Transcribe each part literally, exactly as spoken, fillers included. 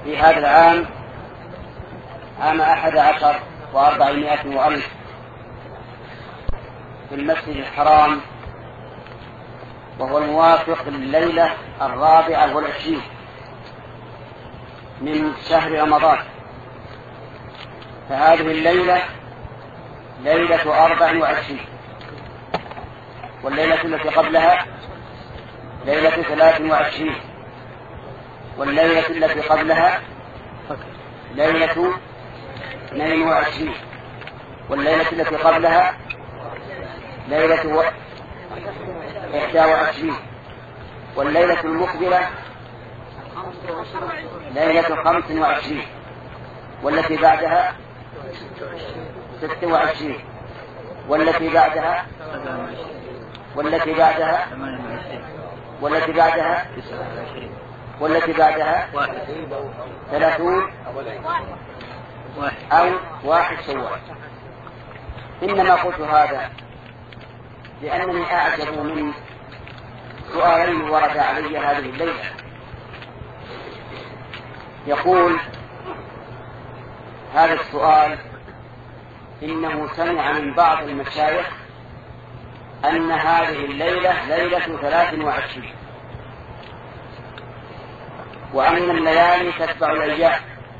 في هذا العام عام أحد عشر وأربعمائة وألف في المسجد الحرام، وهو الموافق لليلة الرابعة والعشرين من شهر رمضان. فهذه الليلة ليلة أربع وعشرين، والليلة التي قبلها ليلة ثلاث وعشرين، والليلة التي قبلها ليلة اثنين وعشرين، والليلة التي قبلها ليلة إحدى وعشرين، والليلة المقبلة ليلة خمس وعشرين، والتي بعدها ست وعشرين، والتي بعدها والتي بعدها والتي بعدها والتي بعدها ثلاثون أو واحد شوال. إنما قلت هذا لأنني أعجب من سؤالين ورد علي هذه الليلة. يقول هذا السؤال إنه سمع من بعض المشايخ أن هذه الليلة ليلة ثلاث وعشرين، وأن الليالي تتبع الأيام،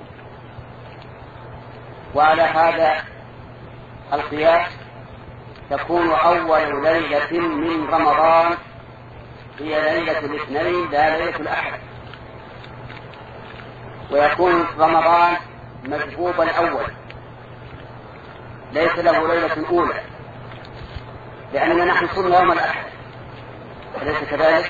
وعلى هذا القياس تكون أول ليلة من رمضان هي ليلة الاثنين لا ليلة الأحد، ويكون رمضان مجبوبا أول ليس له ليلة أولى، لأننا نحن صرنا يوم الأحد، أليس كذلك؟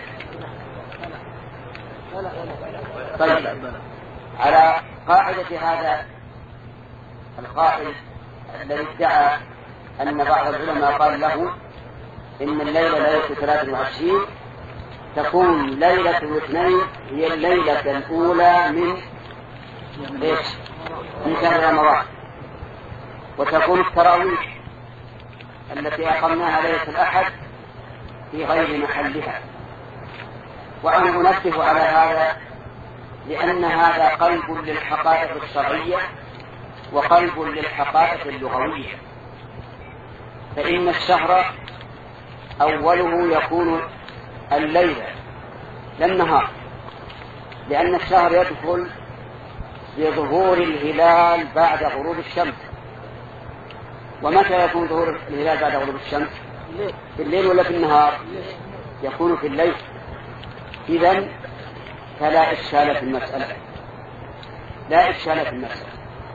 طيب، على قاعدة هذا القائل الذي ادعى أن بعض العلماء قال له إن الليلة ليلة ثلاث وعشرين، تكون ليلة الاثنين هي الليلة الأولى من ليش؟ من شهر رمضان، وتكون التراويح التي أقمناها ليلة الأحد في غير محلها. وأنا أنبه على هذا لأن هذا قلب للحقائق الشرعية وقلب للحقائق اللغوية. فإن الشهر أوله يكون الليلة لا النهار، لأن الشهر يدخل بظهور الهلال بعد غروب الشمس. ومتى يكون ظهور الهلال بعد غروب الشمس؟ في الليل ولا في النهار؟ يكون في الليل. إذن فلا إشكال في المسألة، لا إشكال في المسألة.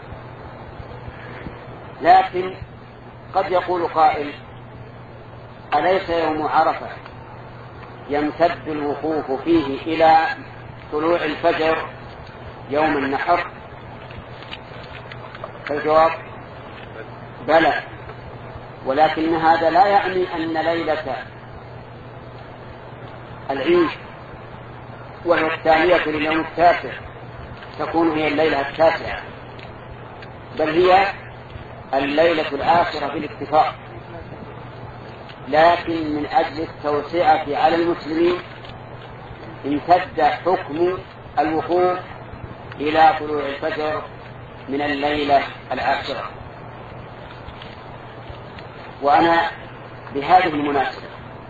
لكن قد يقول قائل أليس يوم عرفة يمتد الوقوف فيه إلى طلوع الفجر يوم النحر؟ فالجواب بلى، ولكن هذا لا يعني أن ليلة العيد وهي الثانية لليوم التاسع تكون هي الليلة التاسعة، بل هي الليلة العاشرة بالاتفاق. لكن من أجل التوسعة على المسلمين امتد حكم الوقوف إلى طلوع الفجر من الليلة العاشرة. وأنا بهذه المناسبة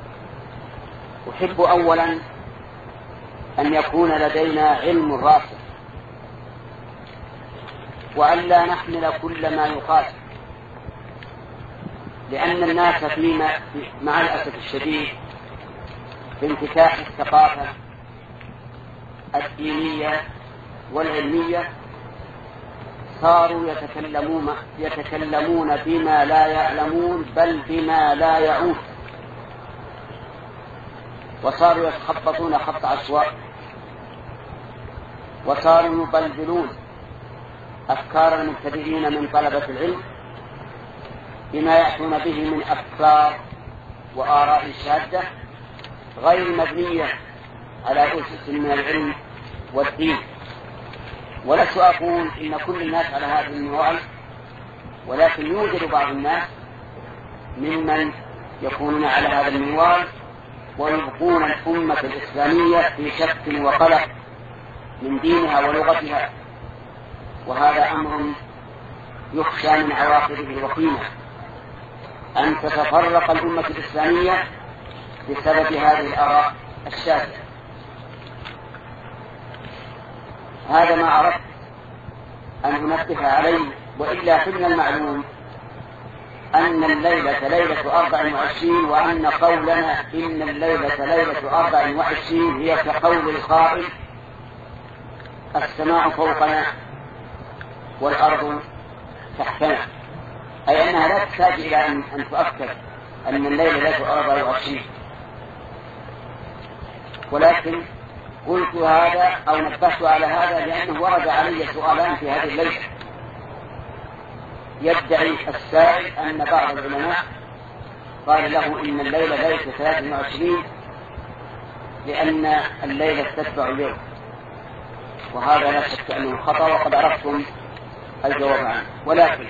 أحب أولا أن يكون لدينا علم راسخ، وألا نحمل كل ما يقال، لأن الناس فيما مع الأسف الشديد بانفتاح الثقافة الدينية والعلمية صاروا يتكلمون يتكلمون بما لا يعلمون بل بما لا يعون، وصاروا يتخبطون خبط عشواء، وصاروا يبلبلون أفكار المبتدئين من طلبة العلم بما يأتون به من أفكار وآراء شاذة غير مبنية على أسس من العلم والدين. ولست أقول إن كل الناس على هذا المنوال، ولكن يوجد بعض الناس ممن يكونون على هذا المنوال ويبقون الأمة الإسلامية في شك وقلق من دينها ولغتها وهذا أمر يخشى من عواقبه الوخيمة أن تتفرق الأمة الإسلامية بسبب هذه الآراء الشاذة. هذا ما أردت أن أنبه عليه، وإلا فإن المعلوم أن الليلة ليلة أربع وعشرين، وأن قولنا إن الليلة ليلة أربع وعشرين هي كقول القائل السماء فوقنا والأرض تحتنا، أي أنها لا تحتاج إلى أن تؤكد أن الليلة ليلة أربع وعشرين. ولكن قلت هذا أو نبهت على هذا لأنه ورد علي سؤالان في هذه الليلة. يدعي السائل أن بعض العلماء قال له إن الليلة ليلة ثلاث وعشرين لأن الليلة تتبع اليوم، وهذا لا شك أنه خطأ وقد عرفتم الجواب عنه. ولكن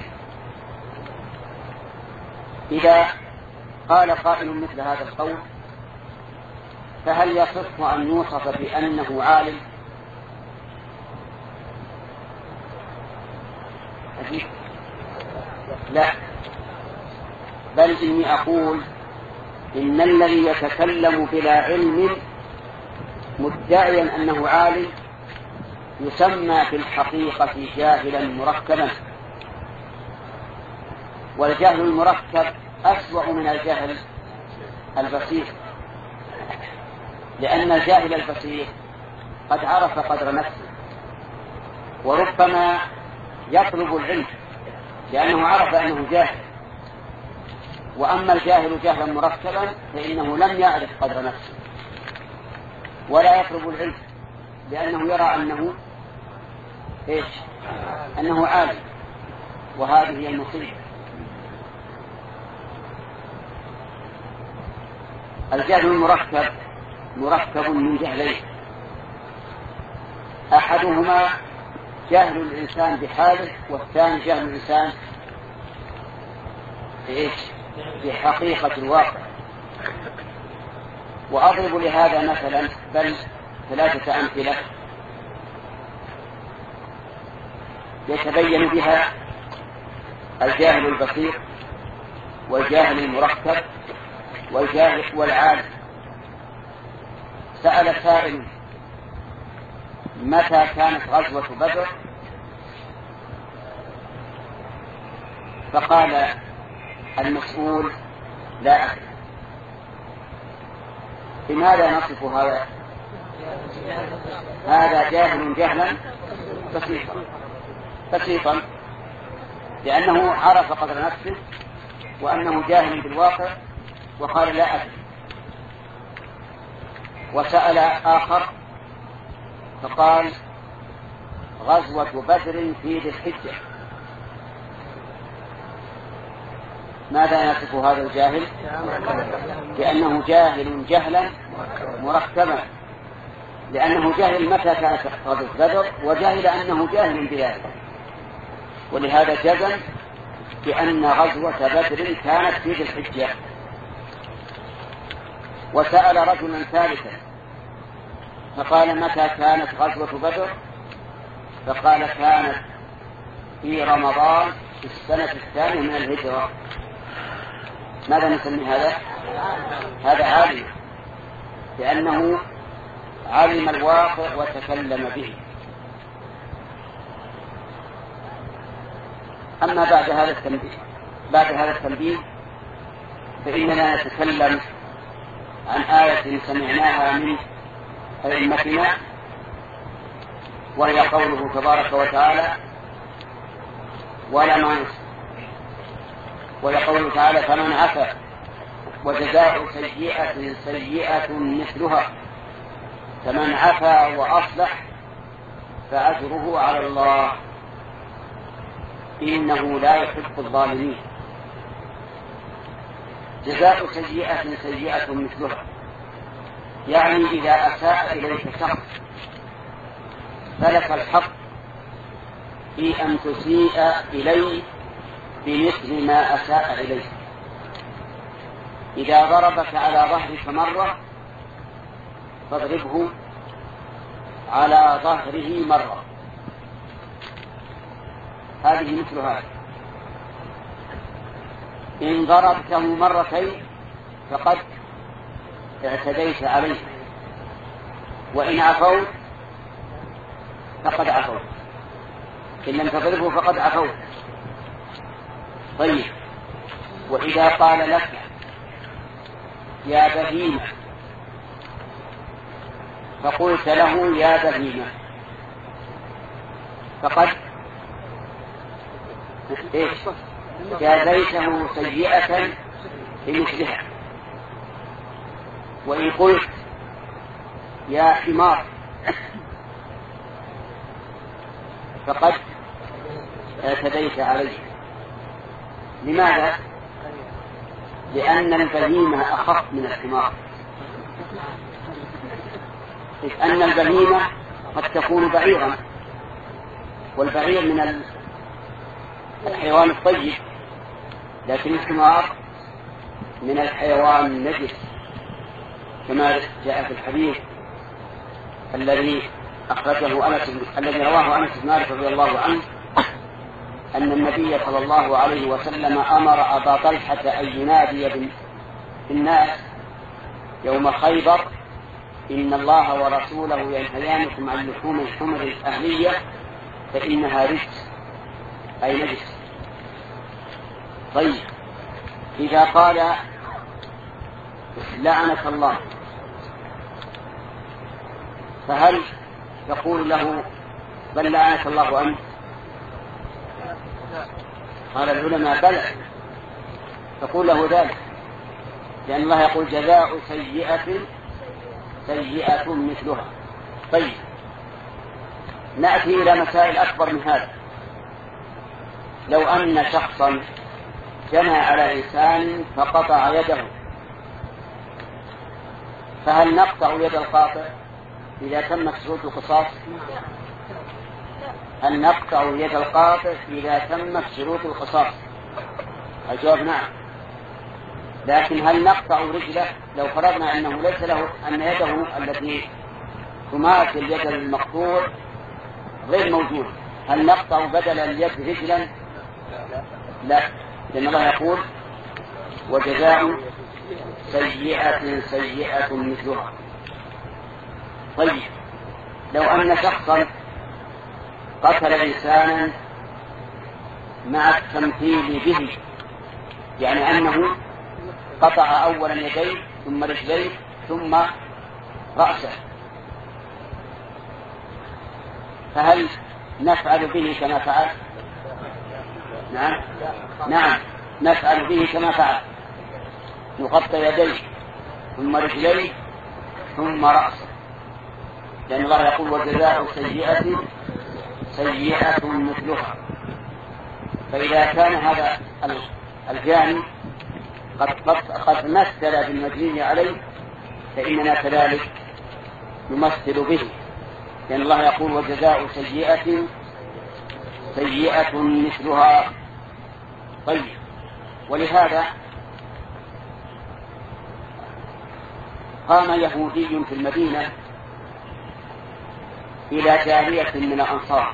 إذا قال قائل مثل هذا القول فهل يصح أن يوصف بأنه عالم؟ لا، بل إني أقول إن الذي يتكلم بلا علم مدعيا أنه عالم يسمى في الحقيقة جاهلا مركبا، والجهل المركب أسوأ من الجهل البسيط، لأن الجاهل البسيط قد عرف قدر نفسه وربما يطلب العلم لأنه عرف أنه جاهل، وأما الجاهل جهلا مركبا فإنه لم يعرف قدر نفسه ولا يطلب العلم لأنه يرى أنه إيش؟ أنه عالم، وهذه هي المصيبة. الجهل المركب مركب من جهلين، أحدهما جهل الإنسان بحاله، والثاني جهل الإنسان بإيش؟ بحقيقة الواقع. وأضرب لهذا مثلا بل ثلاثة أمثلة يتبين بها الجاهل البسيط والجاهل المركب والجاهل والعالم. سأل سائل متى كانت غزوة بدر؟ فقال المسؤول لا أدري. لماذا نصف هذا؟ هذا جاهل جهلا بسيطا بسيطا لأنه عرف قدر نفسه وأنه جاهل بالواقع وقال لا أدري. وسأل آخر فقال غزوة بدر في ذي الحجة. ماذا يصف هذا الجاهل؟ لأنه جاهل جهلا مركبا، لأنه جاهل متى كانت غزوة بدر وجاهل أنه جاهل بذلك، ولهذا جزم بأن غزوة بدر كانت في ذي الحجة. وسأل رجلا ثالثا فقال متى كانت غزوة بدر؟ فقال كانت في رمضان في السنة الثانية من الهجرة. ماذا نسمي هذا؟ هذا عالم، لأنه علم الواقع وتكلم به. أما بعد هذا التنبيه بعد هذا التنبيه فإننا نتكلم عن آية سمعناها من أئمتنا، وهي قوله تبارك وتعالى ولا ما ويقول تعالى فمن عفا وجزاء سيئة سيئة مثلها فمن عفا وأصلح فأجره على الله إنه لا يحب الظالمين. جزاء سيئة سيئة مثلها يعني إذا أساء إليك شخص فلك الحق في أن تسيء إليه بمثل ما أساء إليه. إذا ضربك على ظهرك مرة فاضربه على ظهره مرة. هذه مثل هذا. إن ضربته مرتين فقد اعتديت عليه، وإن عفوت فقد عفوت، إن لم تضربه فقد عفوت. طيب، وإذا قال لك يا بهيمة فقلت له يا بهيمة فقد إيش؟ جازيته سيئة بمثلها. وإن قلت يا حمار فقد اعتديت عليه. لماذا؟ لأن البهيمة أخف من الحمار، إذ أن البهيمة قد تكون بعيرا، والبعير من الحيوان الطيب، لكن الحمار من الحيوان النجس، كما جاء في الحديث الذي أخرجه أنس الذي رواه أنس بن مالك رضي الله عنه أن النبي صلى الله عليه وسلم أمر أبا طلحة أن ينادي بالناس يوم خيبر: إن الله ورسوله ينهيانكم عن لحوم الحمر الأهلية فإنها رجس، أي نجس. طيب، إذا قال لعنك الله فهل تقول له بل لعنك الله أنت؟ قال العلماء بلى، تقول له ذلك، لأن الله يقول جزاء سيئة سيئة مثلها. طيب، نأتي إلى مسائل أكبر من هذا. لو أن شخصا جنى على إنسان فقطع يده، فهل نقطع يد القاطع إذا تمت شروط القصاص؟ هل نقطع يد القاطع إذا تمت شروط القصاص؟ الجواب نعم. لكن هل نقطع رجله لو فرضنا أنه ليس له، أن يده التي تماثل يد المقطوع غير موجود، هل نقطع بدل اليد رجلا؟ لا، لأن الله يقول وجزاء سيئة سيئة مثلها. طيب، لو أن شخصا قتل إنسانا مع التمثيل به، يعني أنه قطع أولا يديه ثم رجليه ثم رأسه، فهل نفعل به كما فعل؟ نعم نعم نفعل به كما فعل، نغطي يديه ثم رجليه ثم رأسه، لأن الله يقول وجزاء سيئة سيئة مثلها. فإذا كان هذا الجاني قد قد مثل بالمجني عليه فإننا كذلك نمثل به، لأن الله يقول وجزاء سيئة سيئة مثلها. طيب، ولهذا قام يهودي في المدينة إلى جارية من الأنصار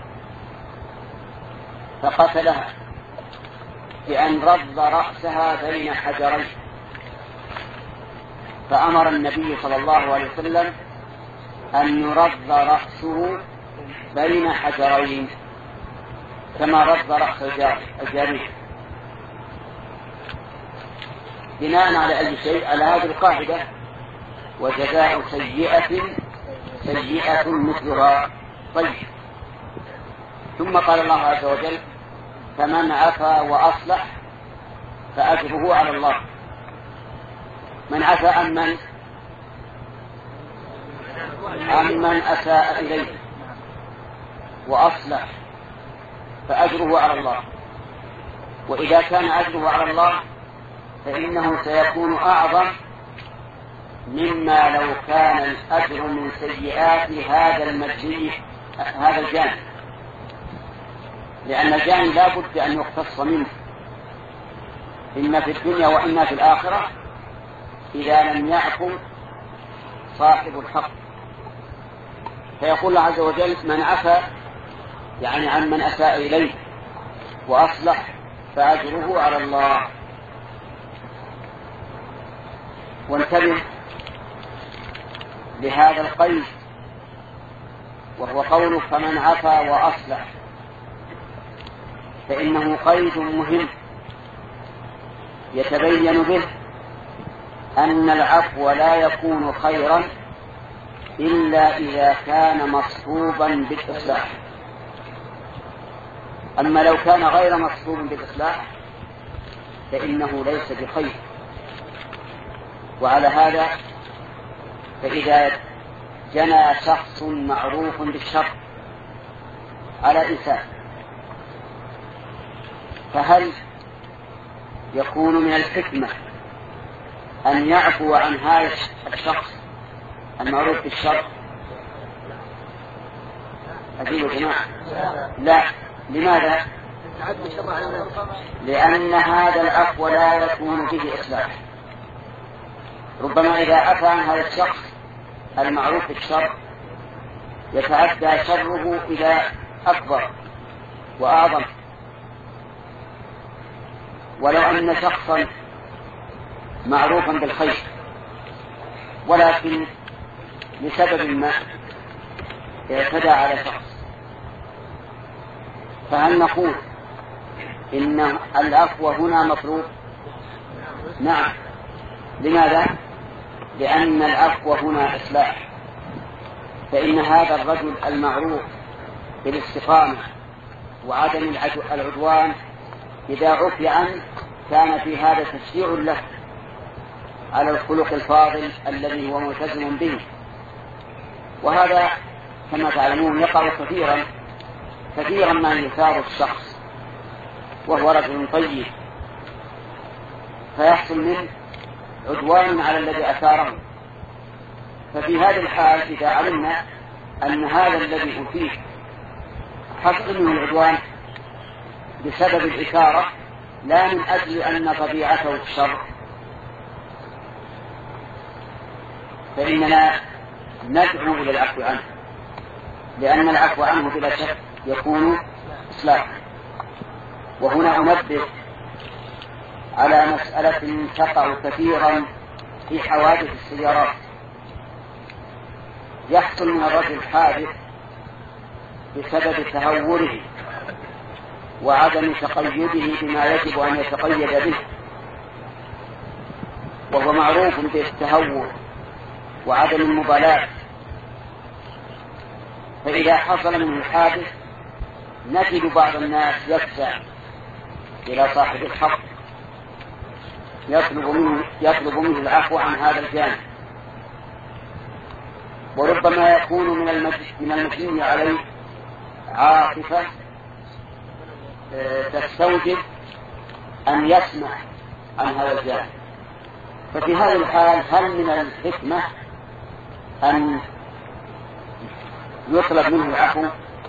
فقتلها بأن رض رأسها بين حجرين، فأمر النبي صلى الله عليه وسلم أن يرض رأسه بين حجرين كما رض رأس الجارية، بناء على أي شيء؟ على هذه القاعدة وجزاء سيئة سيئة مثلها. طيب، ثم قال الله عز وجل فمن عفا وأصلح فأجره على الله. من عفا عن من؟ عن من أساء إليه، وأصلح فأجره على الله. وإذا كان أجره على الله فإنه سيكون أعظم مما لو كان الأجر من سيئات هذا المجني هذا الجاني، لأن الجاني لا بد أن يقتص منه إما في الدنيا وإما في الآخرة إذا لم يعفو صاحب الحق. فيقول الله عز وجل من عفا يعني عن من أساء إليه وأصلح فأجره على الله. وانتبه لهذا القيد، وهو قوله فمن عفا وأصلح، فإنه قيد مهم يتبين به أن العفو لا يكون خيرا إلا إذا كان مصحوبا بالإصلاح. أما لو كان غير مصحوب بالإصلاح فإنه ليس بخير. وعلى هذا فإذا جنى شخص معروف بالشر على إنسان، فهل يكون من الحكمة أن يعفو عن هذا الشخص المعروف بالشر؟ أجيب يا جماعة لا. لماذا؟ لأن هذا العفو لا يكون به إصلاح. ربما إذا عفى عن هذا الشخص المعروف بالشر يتعدى شره إلى أكبر وأعظم. ولو أن شخصا معروفا بالخير ولكن لسبب ما اعتدى على شخص، فهل نقول إن العفو هنا مطلوب؟ نعم. لماذا؟ لأن العفو هنا إصلاح. فإن هذا الرجل المعروف بالاستقامة وعدم العدوان إذا عفي عنه كان في هذا تشجيع له على الخلق الفاضل الذي هو ملتزم به. وهذا كما تعلمون يقع كثيرا كثيرا ما يثار الشخص وهو رجل طيب فيحصل منه عدوان على الذي أثاره. ففي هذه الحال إذا علمنا أن هذا الذي أثير حصل منه العدوان بسبب الإثارة لا من أجل أن طبيعته الشر، فإننا ندعو إلى العفو عنه، لأن العفو عنه بلا شك يكون إصلاحا. وهنا أنبه على مسألة تقع كثيرا في حوادث السيارات. يحصل من الرجل حادث بسبب تهوره وعدم تقيده بما يجب أن يتقيد به، وهو معروف بالتهور وعدم المبالاة. فإذا حصل منه الحادث نجد بعض الناس يفزع إلى صاحب الحق يطلب منه, يطلب منه العفو عن هذا الجانب، وربما يكون من المجني عليه عاطفة تستوجب أن يسمع عن هذا الجانب. ففي هذه الحال هل من الحكمة أن يطلب منه العفو؟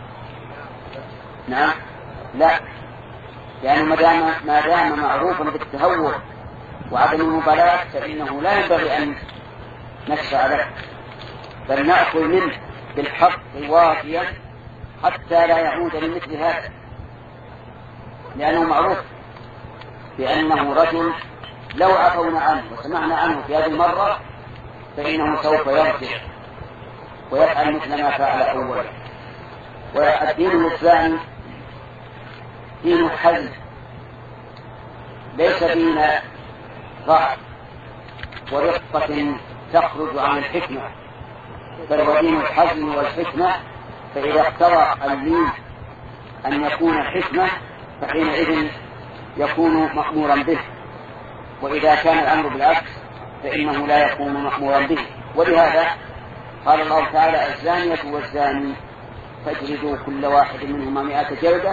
نعم لا، يعني ما دام ما دام معروفا بالتهور وعدم المبالاة فإنه لا ينبغي أن نشفع له، بل نأخذ منه بالحق وافيا حتى لا يعود لمثل هذا، لأنه معروف بأنه رجل لو عفونا عنه وسمعنا عنه في هذه المرة فإنه سوف يرجع ويفعل مثل ما فعل أولا. والدين الإسلامي دين حزم، ليس دين ضعف ورقة تخرج عن الحكمة، بل هو دين الحزم والحكمة. فإذا اقتضى اللين أن يكون حكمة فحينئذ يكون مأمورا به، وإذا كان الأمر بالعكس فإنه لا يكون مأمورا به. ولهذا قال الله تعالى الزانية والزاني فاجلدوا كل واحد منهما مئة جلدة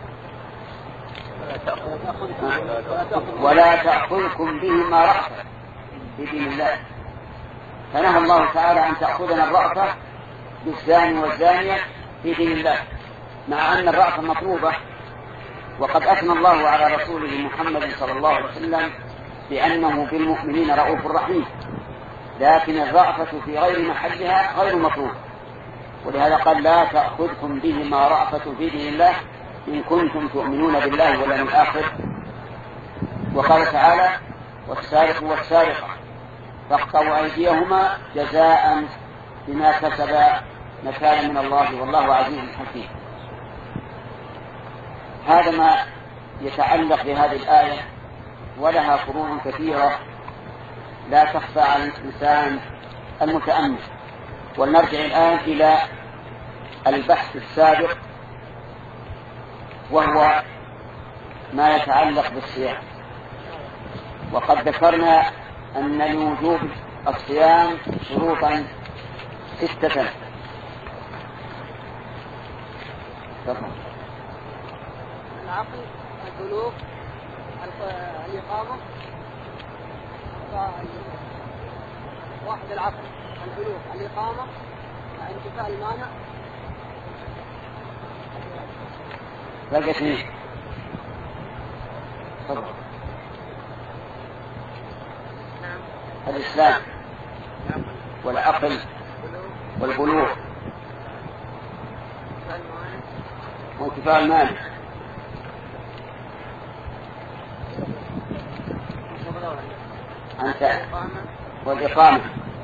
ولا تأخذكم بهما رأفة في دين الله. فنهى الله تعالى أن تأخذنا الرأفة بالزاني والزانية في دين الله، مع أن الرأفة مطلوبة. وقد أثنى الله على رسوله محمد صلى الله عليه وسلم بأنه بالمؤمنين رؤوف رحيم، لكن الرأفة في غير محلها غير مطلوب. ولهذا قال لا تأخذكم بهما رأفة في دين الله إن كنتم تؤمنون بالله واليوم الآخر. وقال تعالى والسارق والسارقة فاقطعوا أيديهما جزاء بما كسبا نكالا من الله والله عزيز حكيم. هذا ما يتعلق بهذه الآية، ولها فروع كثيرة لا تخفى على الإنسان المتأمل. ولنرجع الآن إلى البحث السابق، وهو ما يتعلق بالصيام. وقد ذكرنا أن لوجوب الصيام شروطا ستة. العقل، البلوغ، الإقامة، واحد العقل، البلوغ، الإقامة، انتفاء المانع. بقى اثنين. تفضل. الإسلام والعقل والبلوغ وانتفاء المانع. أنت والإقامة.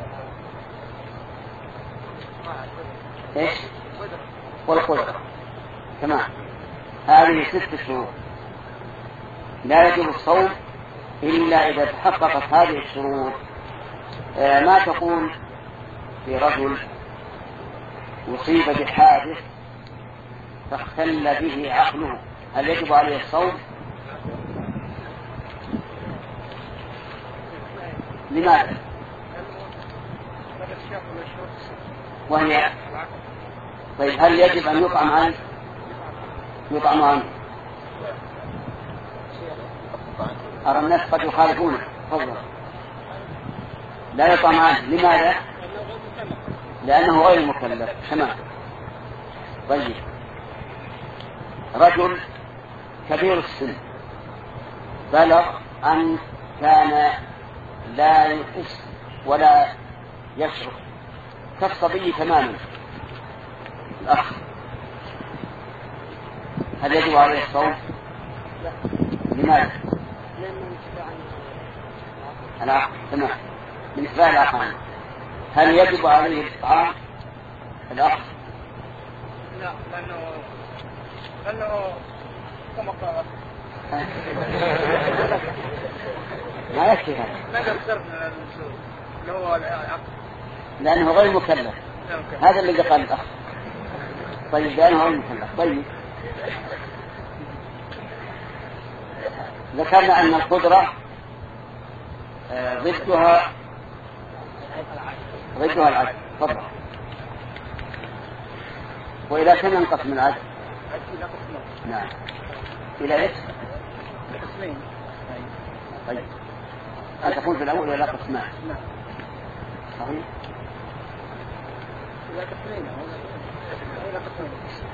إيش؟ والقدرة. تمام. هذه ست شروط لا يجب الصوم إلا إذا تحققت هذه الشروط. آه ما تقول في رجل يصيب بحادث فاختل به عقله، هل يجب عليه الصوم؟ لماذا؟ وهي طيب هل يجب أن يطعم عنه؟ يطعم عنه. أرى الناس قد يخالفونه. تفضل. لا يطعم عنه. لماذا؟ لأنه غير مكلف. تمام. طيب رجل كبير السن بلغ أن كان لا يحس ولا يشعر كالصبي تماما، الأخ، هل يجب عليه الصوم؟ لماذا؟ العقل. تمام. بالنسبة للعقل هل يجب عليه الإطعام الأخ؟ لا، لأنه لأنه كما قال ما يكفي هذا. ما يقدر اللي هو العقل لأنه غير مكلف. هذا اللي قال الأخ. طيب لأنه غير مكلف. طيب ذكرنا أن القدرة آه ضدها ضدها العجز. تفضل. وإلى كم ينقسم العجز؟ إلى قسمين. نعم. إلى إيش؟ قسمين. طيب أن تكون في الأول إلى قسمان. نعم. صحيح. إلى قسمين. إلى قسمين.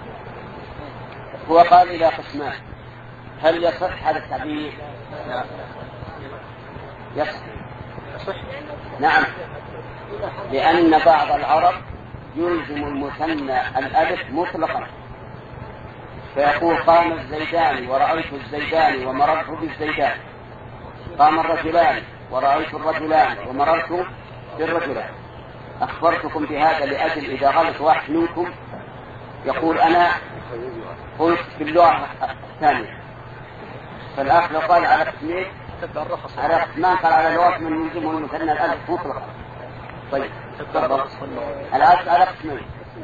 هو قال إلى قسمان. هل يصح هذا التعبير؟ نعم. يصح. يصح. نعم. لأن بعض العرب يلزم المثنى الألف مطلقا، فيقول قام الزيدان ورأيت الزيدان ومررت بالزيدان، قام الرجلان ورأيت الرجلان ومررت بالرجلان. أخبرتكم بهذا لأجل إذا غلط واحد منكم يقول أنا قلت في اللغة الثانية، فالأخ لو قال على قسمين على قسمان قال على لغة من يلزمه المثنى الألف مطلقا. طيب تفضل. العكس على قسمين.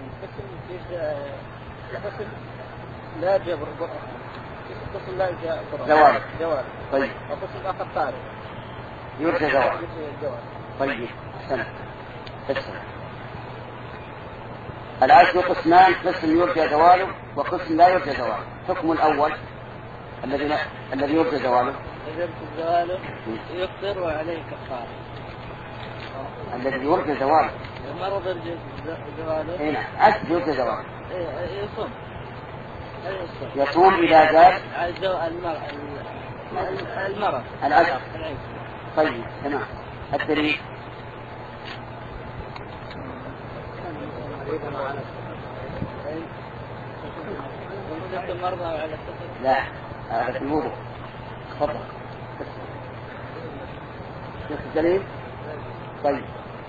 قسم لا جبر، قسم لا جواب. جواب. طيب. وقسم آخر طارئ يرجى جواب. طيب سنة. اسمع. العكس قسمان، قسم يرجى زواله وقسم لا يرجى زواله. حكم الأول الذي الذي يرجى زواله يرجى زواله يفطر وعليه كفارة. الذي يرجى زواله المرض يرجى زواله. هنا عكس يرجى زواله. يصوم. يصوم إذا زاد المرض العجز. طيب تمام. الدليل عدة المرضى على السفر؟ لا، على الوضوء. تفضل. شوف الدليل. طيب.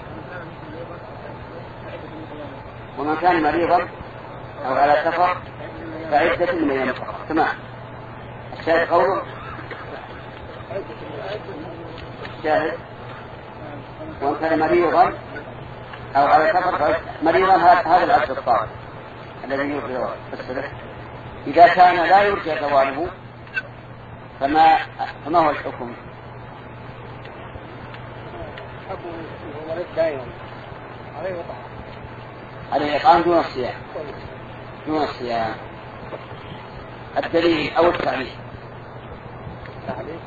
ومن كان مريضا أو على سفر فعدة من أيام أخرى. تمام. الشاهد قوله الشاهد ومن كان مريضا أو على سفر مريضا هذا العدد الصالح الذي يرجى الصدق. إذا كان لا يرجى زواله فما فما هو الحكم؟ عليه إطعام دون الصيام. دون الصيام. الدليل أو التعليل. تعليل.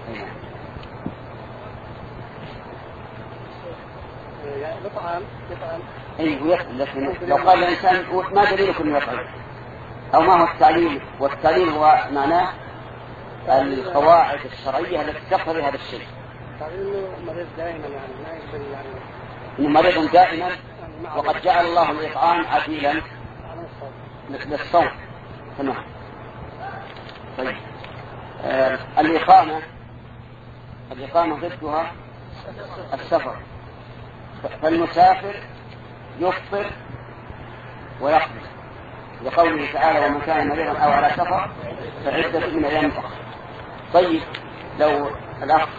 يطعم يطعم. أي يطعم، لكن لو قال الإنسان ما دليلكم يطعم أو ما هو التعليل؟ والتعليل هو معناه القواعد الشرعية التي تقتضي هذا الشيء. تعليل مريض دائما يعني ما يقبل يعني. إنه مريض دائما وقد جعل الله الإطعام عديلا للصوم. تمام. طيب. آه الإقامة الإقامة ضدها السفر. فالمسافر يفطر ويقضي لقوله تعالى ومن كان مريضا أو على سفر فعدة من أيام أخرى. طيب لو الأخ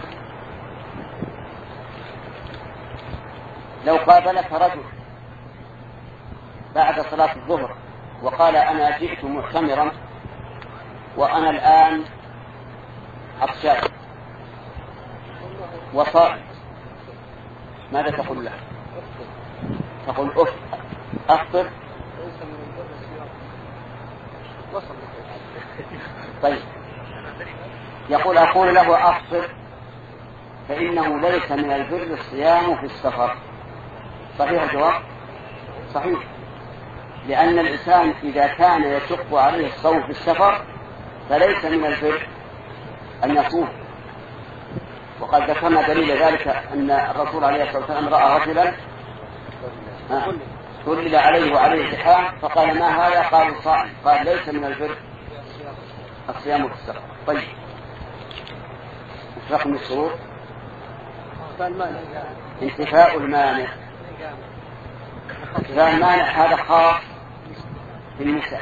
لو قابلك رجل بعد صلاة الظهر وقال أنا جئت معتمرا وأنا الآن عطشان وصائم، ماذا تقول له؟ تقول أفطر. طيب يقول أقول له أفطر فإنه ليس من البر الصيام في السفر. صحيح الجواب؟ صحيح، لأن الإنسان إذا كان يشق عليه الصوم في السفر فليس من البر أن يصوم. وقد ذكرنا دليل ذلك أن الرسول عليه الصلاة والسلام رأى رجلا سلل عليه وعليه زحام فقال ما هذا؟ قال صائم. قال ليس من البر الصيام في السفر. طيب رقم الشروط انتفاء المانع. انتفاء المانع هذا خاص بالنساء،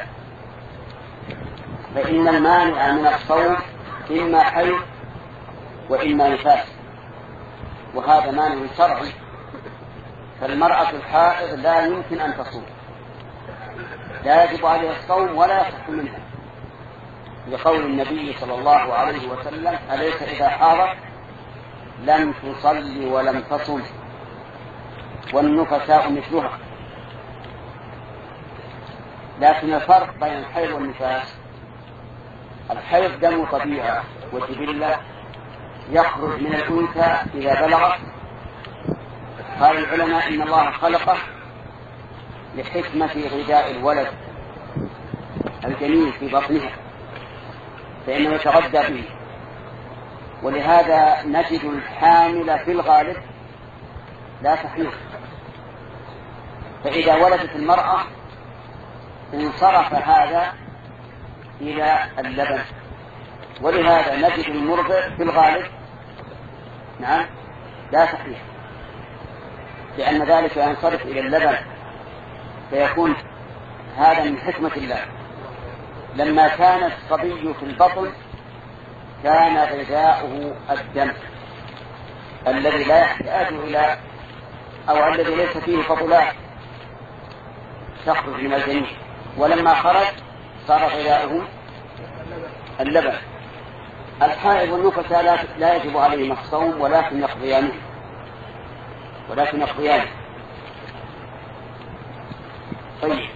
فإن المانع من الصوم إما حيض وإما نفاس، وهذا مانع شرعي. فالمرأة الحائض لا يمكن أن تصوم، لا يجب عليها الصوم ولا يصح منها، لقول النبي صلى الله عليه وسلم أليس إذا حاضت لم تصلي ولم تصم والنفساء مثلها. لكن الفرق بين الحيض والنفاس الحيض دم طبيعة وجبلة يخرج من الأنثى إذا بلغت. قال العلماء إن الله خلقه لحكمة غذاء الولد الجنين في بطنها فإنه يتغذى به، ولهذا نجد الحامل في الغالب لا تحيض. فإذا ولدت المرأة انصرف هذا إلى اللبن، ولهذا نجد المرضع في الغالب نعم لا تحيض، لأن ذلك ينصرف إلى اللبن، فيكون هذا من حكمة الله. لما كان الصبي في البطن كان غذاؤه الدم الذي لا يحتاج إلى أو الذي ليس فيه فضلات تخرج من الجنين، ولما خرج صار غذاؤه اللبن. الحائض والنفساء لا يجب عليهم الصوم ولكن يقضيانه ولكن يقضيانه. طيب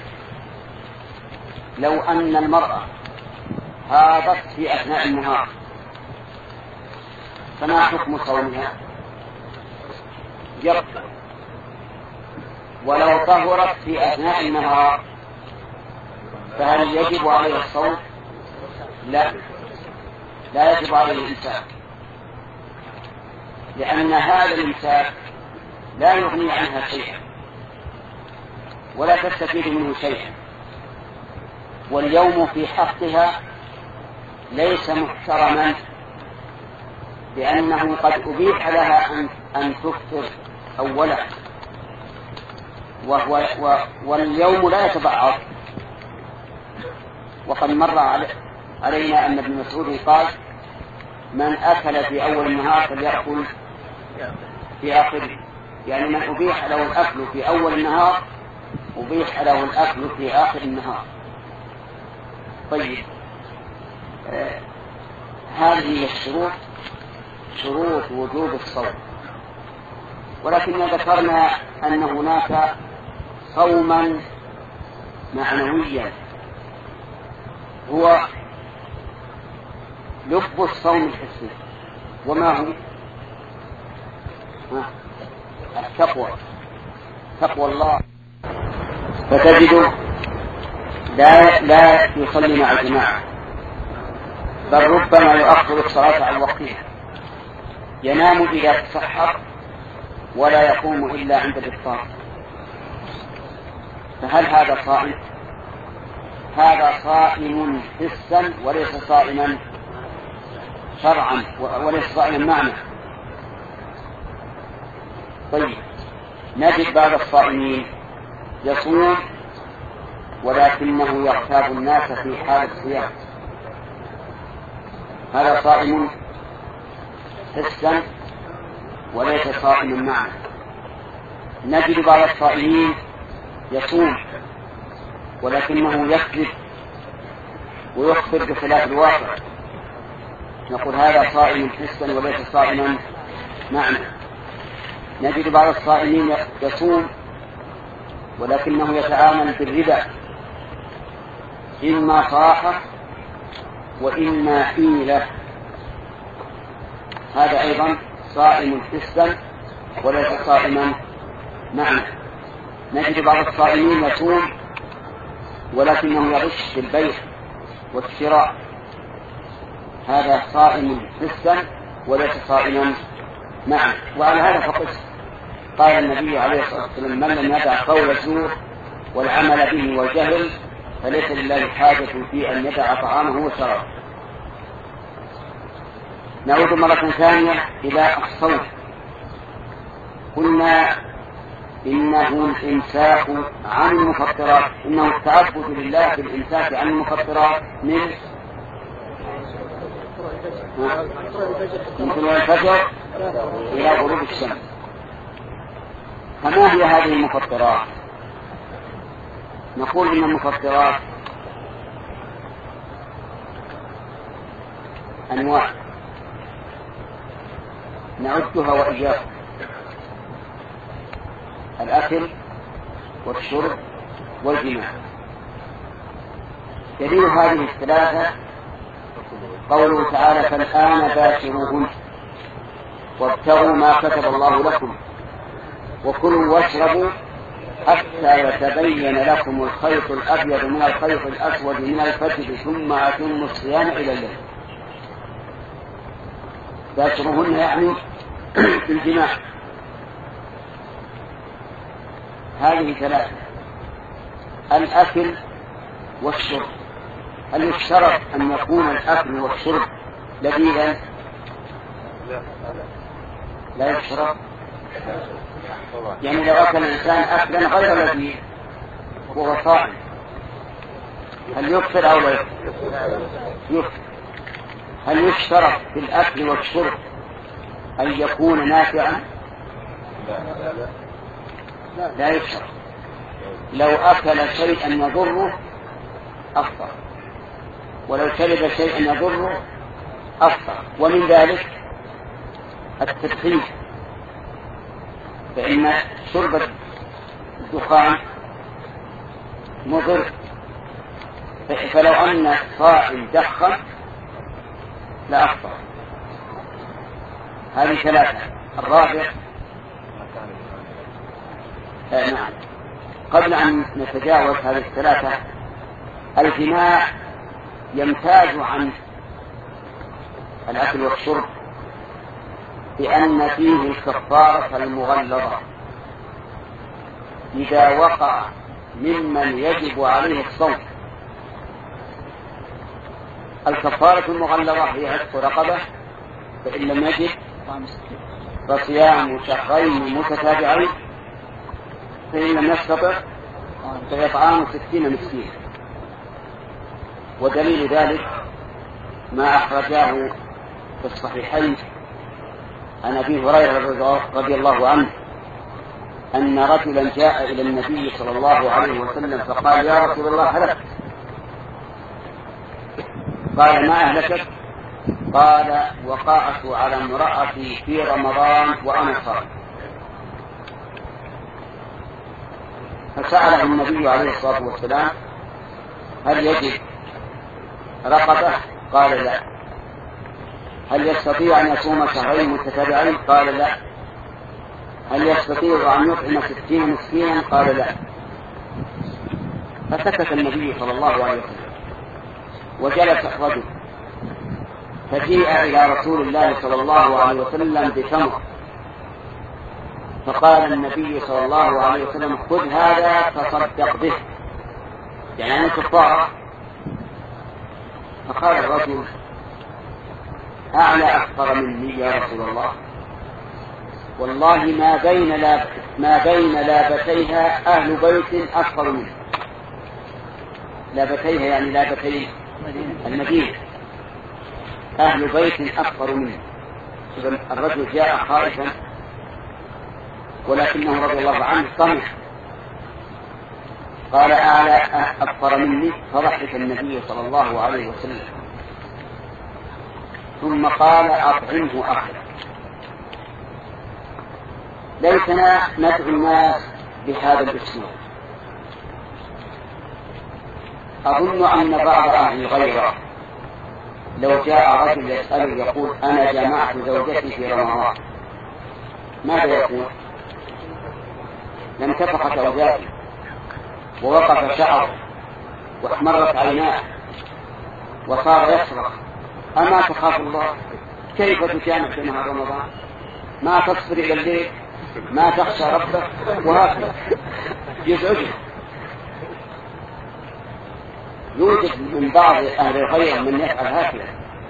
لو أن المرأة هاضت في أثناء النهار فما حكم صومها؟ يقضى. ولو طهرت في أثناء النهار فهل يجب عليها الصوم؟ لا، لا يجب عليه الإمساك، لأن هذا الإمساك لا يغني عنها شيئا ولا تستفيد منه شيئا، واليوم في حقها ليس محترما، لأنه قد أبيح لها أن, أن تفطر أولا، وهو و واليوم لا يتبعض. وقد مر علينا أن ابن مسعود قال: من أكل في أول النهار فليأكل في آخره، يعني من أبيح له الأكل في أول النهار أبيح له الأكل في آخر النهار. طيب، آه هذه الشروط شروط وجوب الصوم، ولكننا ذكرنا أن هناك صوما معنويا هو لب الصوم الحسي. وما هو؟ التقوى، تقوى الله. فتجد لا, لا يصلي مع الجماعة، بل ربما يؤخر الصلاة عن وقتها، ينام إذا تسحر ولا يقوم إلا عند الإفطار. فهل هذا صائم؟ هذا صائم حسا وليس صائما شرعا، وليس صائما معنى. طيب، نجد بعض الصائمين يصوم ولكنه يغتاب الناس في حال الصيام، هذا صائم حسا وليس صائما معنى. نجد بعض الصائمين يصوم ولكنه يكذب ويخبر بخلاف الواقع، نقول هذا صائم حسا وليس صائما معنى. نجد بعض الصائمين يصوم ولكنه يتعامل بالربا، إما صاحة وإما حيلة، هذا أيضا صائم حسا وليس صائما معنى. نجد بعض الصائمين يصوم ولكنه يغش في البيع والشراء، هذا صائم حسا وليس صائما معنى. وعلى هذا فقط قال النبي عليه الصلاة والسلام: من لم يدع قول الزور والعمل به والجهل فليس لله حاجة في أن يدع طعامه وشرابه. نعود مرة ثانية إلى الصوم. قلنا إنه الإمساك عن المفطرات، إنه التعبد لله بالإمساك عن المفطرات من من طلوع الفجر إلى غروب الشمس. فما هي هذه المفطرات؟ نقول إن المفطرات أنواع نعدها وإياكم: الأكل والشرب والجماع. دليل هذه الثلاثة قوله تعالى: فالآن باشروهن وابتغوا ما كتب الله لكم وكلوا واشربوا حتى يتبين لكم الخيط الأبيض من الخيط الأسود من الفجر ثم أتموا الصيام إلى الليل. باشروهن يعني الجماع. هذه ثلاثة: الأكل والشرب. هل يشترط أن يكون الأكل والشرب لذيذا؟ لا يشترط. يعني لو أكل الإنسان أكلا غير لذيذ وهو صائم هل يكفر أو لا يكفر؟ هل يشترط في الأكل والشرب أن يكون نافعا؟ لا يشترط. لو أكل شيئا يضره أفطر، ولو شرب شيئا يضره أفطر. ومن ذلك التدخين، فإن شرب الدخان مضر، فلو أن الصائم دخن لأفطر. هذه ثلاثة. الرابع آه نعم قبل أن نتجاوز هذه الثلاثة، الجماع يمتاز عن الأكل والشرب بأن فيه الكفارة المغلظة إذا وقع ممن يجب عليه الصوم الكفارة المغلظة هي عتق رقبة، فإن لم يجد فصيام شهرين متتابعين، فإن لم يستطع فإطعام ستين مسكينا. ودليل ذلك ما أخرجاه في الصحيحين عن أبي هريرة رضي الله عنه أن رجلا جاء إلى النبي صلى الله عليه وسلم فقال: يا رسول الله هلكت. قال: ما أهلكت؟ قال: وقعت على امرأتي في رمضان وأنا صائم. فسأله النبي عليه الصلاة والسلام: هل يجب رقبة؟ قال: لا. هل يستطيع أن يصوم شهرين متتابعين؟ قال: لا. هل يستطيع أن يطعم ستين مسكينا؟ قال: لا. فسكت النبي صلى الله عليه وسلم، وجلس الرجل، فجيء إلى رسول الله صلى الله عليه وسلم بتمر، فقال النبي صلى الله عليه وسلم: خذ هذا تصدق به، يعني أنا كفارة. فقال الرجل: أعلى أكثر مني يا رسول الله، والله ما بين لاب ما بين لابتيها أهل بيت أكثر منه. لابتيها يعني لابتي المدينة، أهل بيت أكثر منه. الرجل جاء خائفا ولكنه رضي الله عنه طمح، قال: أعلى أكثر مني. فضحك النبي صلى الله عليه وسلم، ثم قال: أطعمه أخذ. ليتنا ندعو الناس بهذا الاسلوب. أظن أن بعض أهل الغيرة لو جاء رجل يسأل يقول: أنا جمعت زوجتي في رمضان، ماذا يقول؟ لم تفقت زوجاتي ووقف شعره واحمرت عيناه وصار يصرخ: أما تخاف الله؟ كيف تجامع في نهار رمضان؟ ما تصبر إلى الليل؟ ما تخشى ربك؟ وهكذا يزعجه. يوجد من بعض أهل الغير من يفعل هكذا.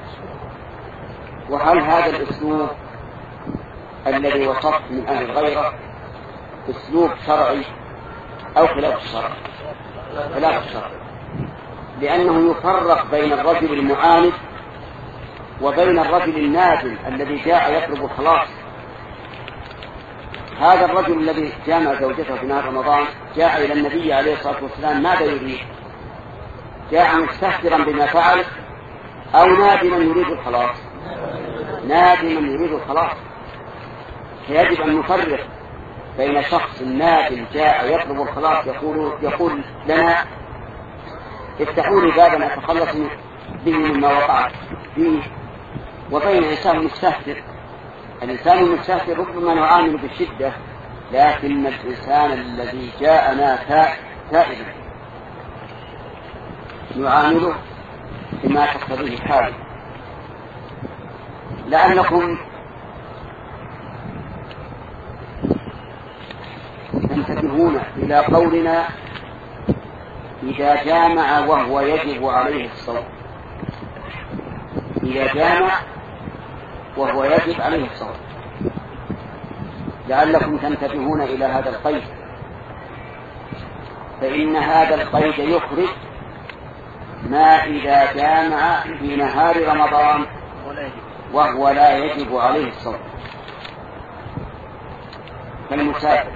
وهل هذا الأسلوب الذي وصفت من أهل الغيرة أسلوب شرعي أو خلاف الشرع؟ خلاف الشرع، لأنه يفرق بين الرجل المعاند وبين الرجل النادم الذي جاء يطلب الخلاص. هذا الرجل الذي جامع زوجته في نهار رمضان جاء إلى النبي عليه الصلاة والسلام، ماذا يريد؟ جاء مستهترا بما فعل أو نادما يريد الخلاص؟ نادما يريد الخلاص. فيجب أن نفرق بين شخص نادم جاء يطلب الخلاص يقول, يقول لنا: افتحوا لي بابا أتخلص به مما وقعت فيه، وبين إنسان مستهتر. الإنسان المستهتر ربما نعامل بالشدة، لكن الإنسان الذي جاءنا تائبا نعامله بما تقتضيه حاله. لأنكم تنتبهون إلى قولنا: إذا جامع وهو يجب عليه الصوم. إذا جامع وهو يجب عليه الصوم، لعلكم تنتبهون إلى هذا القيد، فإن هذا القيد يخرج ما إذا جامع في نهار رمضان وهو لا يجب عليه الصوم. فالمسافر،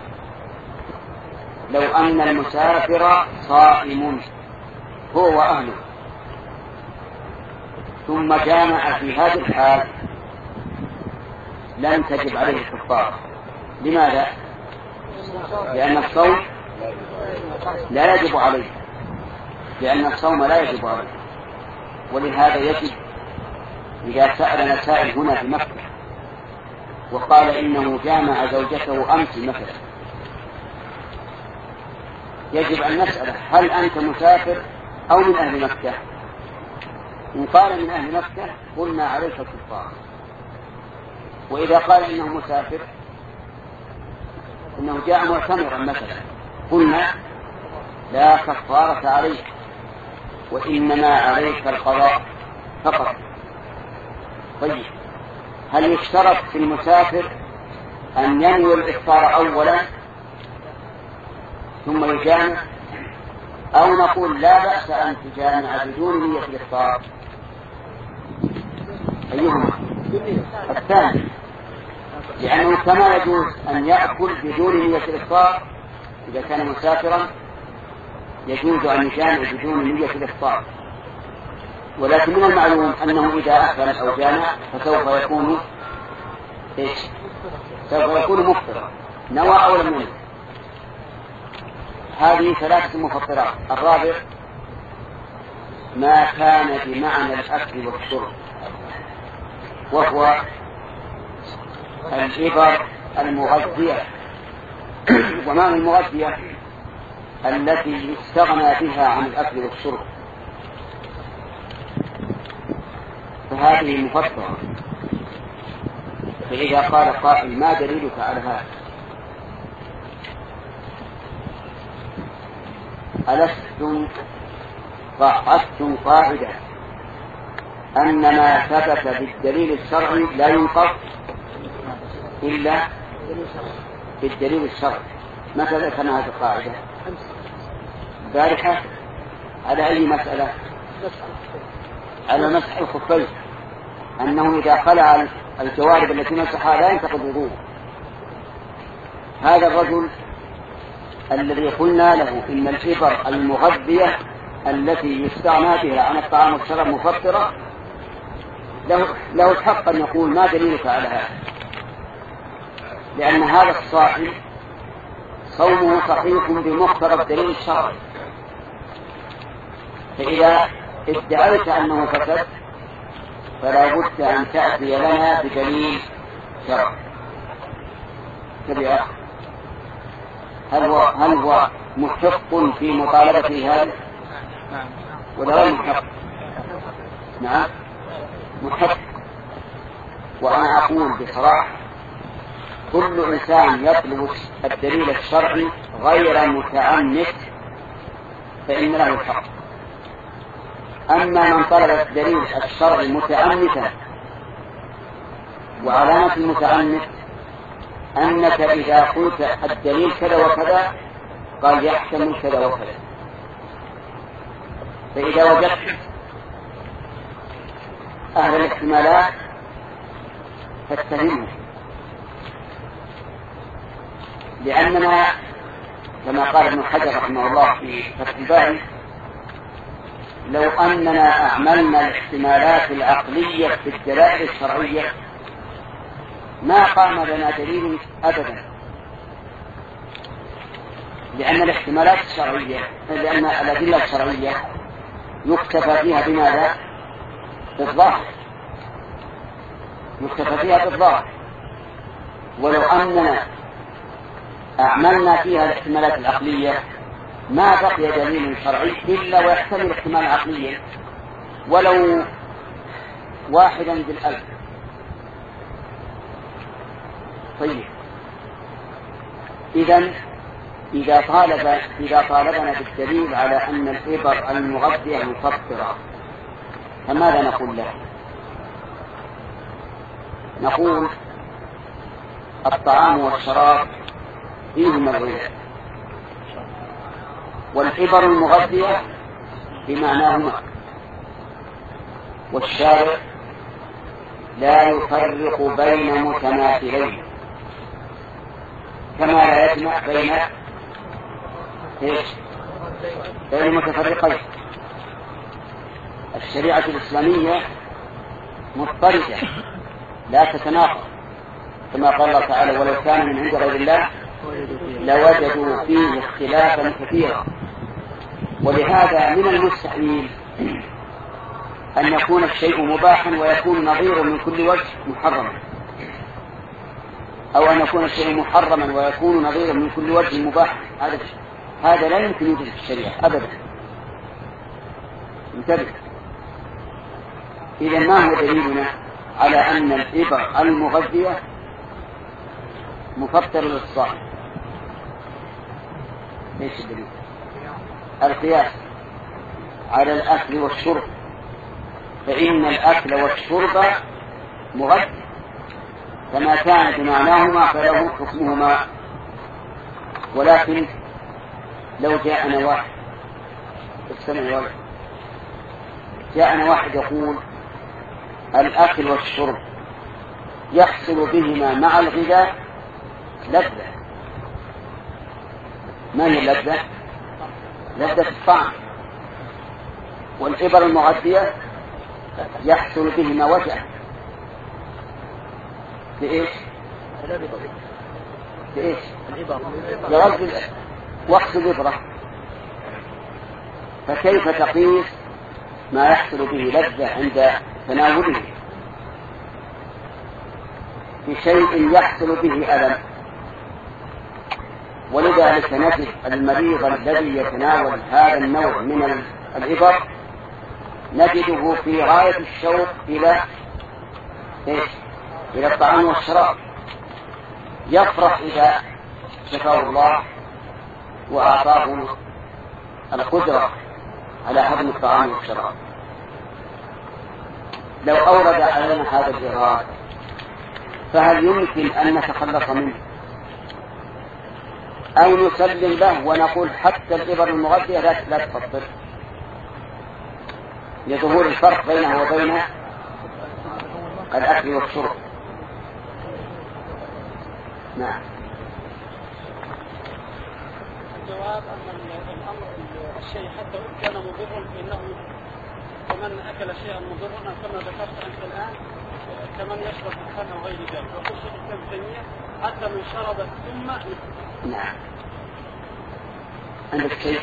لو أن المسافر صائم هو وأهله ثم جامع في هذه الحال لن تجب عليه الكفارة. لماذا؟ لأن الصوم لا يجب عليه، لأن الصوم لا يجب عليه. ولهذا يجب إذا سألنا سائل هنا في مكة وقال إنه جامع زوجته أمس مثلا، يجب أن نسأله: هل أنت مسافر أو من أهل مكة؟ إن قال من أهل مكة قلنا عليك الكفارة. وإذا قال إنه مسافر، إنه جاء معتمرا مثلا، قلنا لا كفارة عليه وإنما عليك القضاء فقط. طيب، هل يشترط في المسافر أن ينوي الإفطار أولا ثم يجامع، أو نقول لا بأس أن تجامع بدون نية الإفطار؟ أيهما؟ الثاني، لأنه كما يجوز أن يأكل بدون نية الإفطار إذا كان مسافرا، يجوز أن يجامع بدون نية الإفطار. ولكن من المعلوم أنه إذا أكل أو جامع فسوف يكون إيش؟ سوف يكون مفطرا، نوى أو لم ينوي. هذه ثلاثة مفطرات. الرابع ما كان بمعنى الأكل والشرب، وهو الإبر المغذية. ومعنى المغذية التي يستغنى بها عن الأكل والشرب، فهذه مفطرة. فإذا قال قائل ما دليلك على هذا؟ ألستم قعدتم قاعدة أن ما ثبت بالدليل الشرعي لا ينقض إلا بالدليل الشرعي. متى ذكرنا هذه القاعدة؟ بارحة. على أي مسألة؟ على مسح الخفين، أنه إذا خلع الجوارب التي مسحها لا ينتقض وضوءه. هذا الرجل الذي قلنا له إن الإبر المغذية التي يستغنى بها عن الطعام والشراب مفطرة، له, له الحق أن يقول ما دليلك على هذا؟ لأن هذا الصائم صومه صحيح بمقتضى الدليل الشرعي. فإذا ادعيت أنه فسد فلا بد أن تأتي لنا بدليل شرعي. تبع هل هو هل هو محق في مطالبته هذا ولا غير محق؟ نعم محق. وأنا أقول بصراحة كل إنسان يطلب الدليل الشرعي غير متعنت فإن له الحق. أما من طلب الدليل الشرعي متعنتا، وعلامة المتعنت أنك إذا قلت الدليل كذا وكذا قال يحتمل كذا وكذا، فإذا وجدت أهل الاحتمالات فاتهمهم، لأننا كما قال ابن حجر رحمه الله في فتح الباري لو أننا أعملنا الاحتمالات العقلية في الدلائل الشرعية ما قام لنا دليل أبدا، لأن الاحتمالات الشرعية لأن الأدلة الشرعية يكتفى فيها بماذا؟ بالظاهر، يكتفى فيها بالظاهر. ولو أننا أعملنا فيها الاحتمالات العقلية ما بقي دليل شرعي إلا ويحتمل احتمال عقليا ولو واحدا بالألف. طيب، إذن إذا طالب إذا طالبنا بالدليل على أن الإبر المغذية مفطرة فماذا نقول له؟ نقول الطعام والشراب فيهما الغذاء، والإبر المغذية بمعناهما، والشارع لا يفرق بين متماثلين كما لا يجمع بين ايش؟ بين متفرقين. الشريعة الإسلامية مضطردة لا تتناقض، كما قال الله تعالى ولو كان من عند غير الله لوجدوا فيه اختلافا كثيرا. ولهذا من المستحيل أن يكون الشيء مباحا ويكون نظير من كل وجه محرما، أو أن يكون الشيء محرما ويكون نظيرا من كل وجه مباح. هذا هذا لا يمكن يوجد في الشريعة أبدا. انتبه. إذا ما هو دليلنا على أن الإبر المغذية مفطر للصائم؟ ايش الدليل؟ القياس على الأكل والشرب، فإن الأكل والشرب مغذي كما كان بمعناهما فله حكمهما. ولكن لو جاءنا واحد استمع واحد جاءنا واحد يقول الأكل والشرب يحصل بهما مع الغذاء لذة. ما هي اللذة؟ لذة الطعم. والإبر المغذية يحصل بهما وجع. بإيش؟ بإيش؟ يغذي وقت الإبرة. فكيف تقيس ما يحصل به لذة عند تناوله بشيء يحصل به ألم؟ ولذلك نجد المريض الذي يتناول هذا النوع من الإبر نجده في غاية الشوق إلى إيش؟ إلى الطعام والشراب. يفرح إذا شفاه الله وأعطاه القدرة على هضم الطعام والشراب. لو أورد علينا هذا الإغراء فهل يمكن أن نتخلص منه أو نسلم له ونقول حتى الإبر المغذية لا تفطر لظهور الفرق بينه وبين الأكل والشرب؟ نعم. الجواب أن الأمر الشيء حتى وإن كان مضرا فإنه كمن أكل شيئا مضرا كما ذكرت أنت الآن كمن يشرب الخمر أو غير ذلك. وقل شيخ الإسلام ابن تيمية حتى من شرب ثم. نعم. عندك شيء؟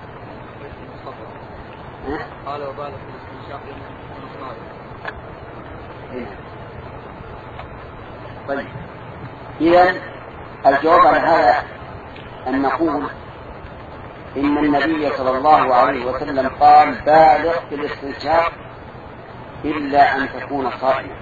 قال وبالغ في الاستنشاق هنا. طيب إذن الجواب على هذا أن نقول إن النبي صلى الله عليه وسلم قال بالغ في الاستنشاق إلا أن تكون صائما،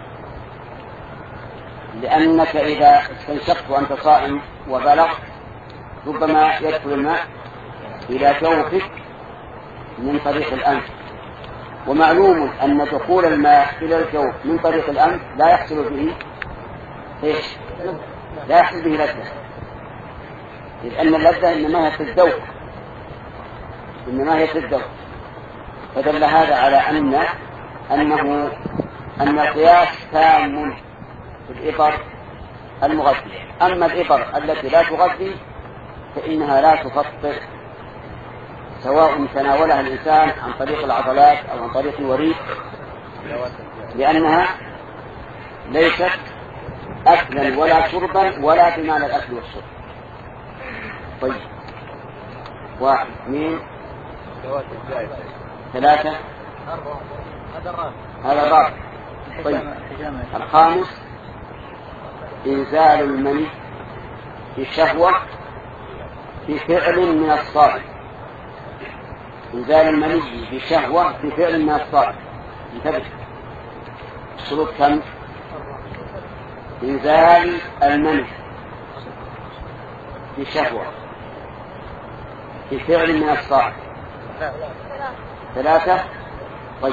لأنك إذا استنشقت وأنت صائم وبلغت ربما يدخل الماء إلى جوفك من طريق الأنف، ومعلوم أن دخول الماء إلى الجوف من طريق الأنف لا يحصل به إيش؟ لا يحصل به لذة، لأن اللذة إنما هي في الذوق، إنما هي في الذوق. فدل هذا على أن أنه أن القياس تام في الإبر المغذية. أما الإبر التي لا تغذي فإنها لا تفطر سواء تناولها الإنسان عن طريق العضلات أو عن طريق الوريد، لأنها ليست أكلا ولا شربا ولا بمعنى الأكل والشرب. طيب واحد اثنين ثلاثة هذا الرابع. طيب الخامس إنزال المني في شهوة في فعل من الصائم. إنزال المني في شهوة في فعل من الصائم. انتبه الشروط كم؟ إنزال المني في شهوة في فعل من الصائم ثلاثة. طيب